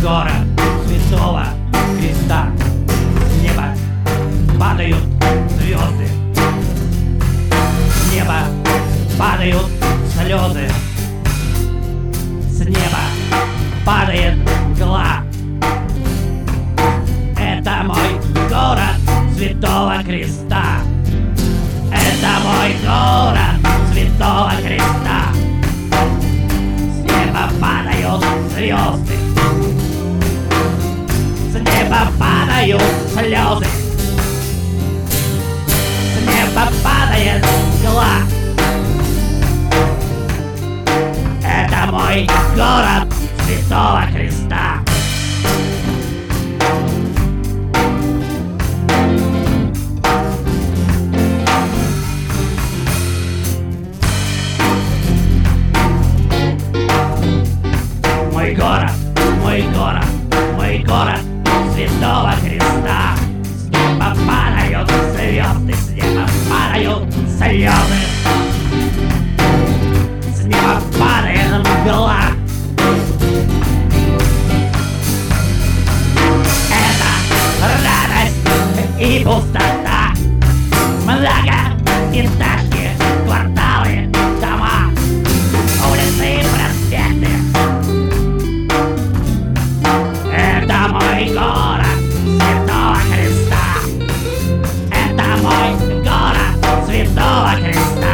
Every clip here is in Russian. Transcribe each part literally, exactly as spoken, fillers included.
город Святого Креста. С неба падают звезды, с неба падают слезы, с неба падает мгла. Это мой город Святого Креста. Это мой город Святого Креста. С неба падают звезды, с неба падают слезы, с неба падает мгла. Это мой город Святого Креста. Мой город, мой город, мой город Святого Креста. С неба падают звезды, с неба падают слезы, с неба падает мгла. Это радость и пустота, многоэтажки, кварталы, дома, улицы и проспекты. Это мой город Святого Креста. Это мой город Святого Креста.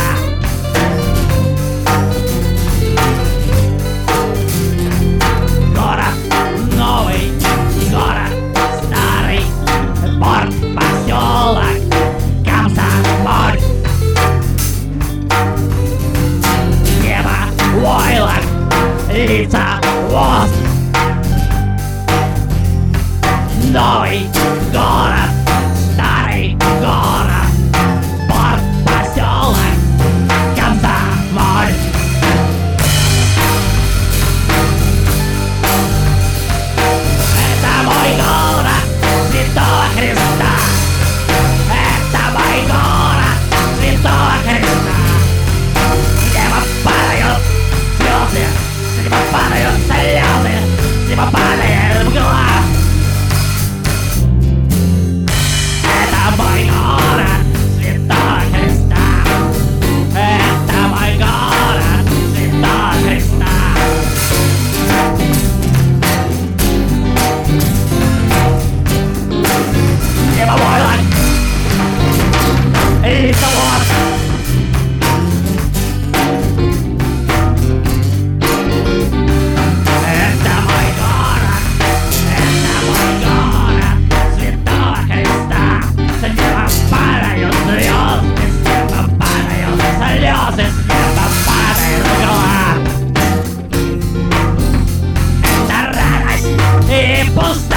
Город новый, город старый, порт, поселок, Комсомоль. Небо, войлок, лица, воз. Новый город, старый город, порт, поселок, Комсомоль. Это мой город Святого Креста. Это мой город Святого Креста. С неба падают слезы, с неба падают слезы, с неба падает мгла. Мой город Святого Креста. Это мой город Святого Креста. Небо, войлок, лица, воз. Это мой город, это мой город Святого Креста. С неба падают звезды, с неба падают слезы, с неба падает мгла. Это радость и пустота.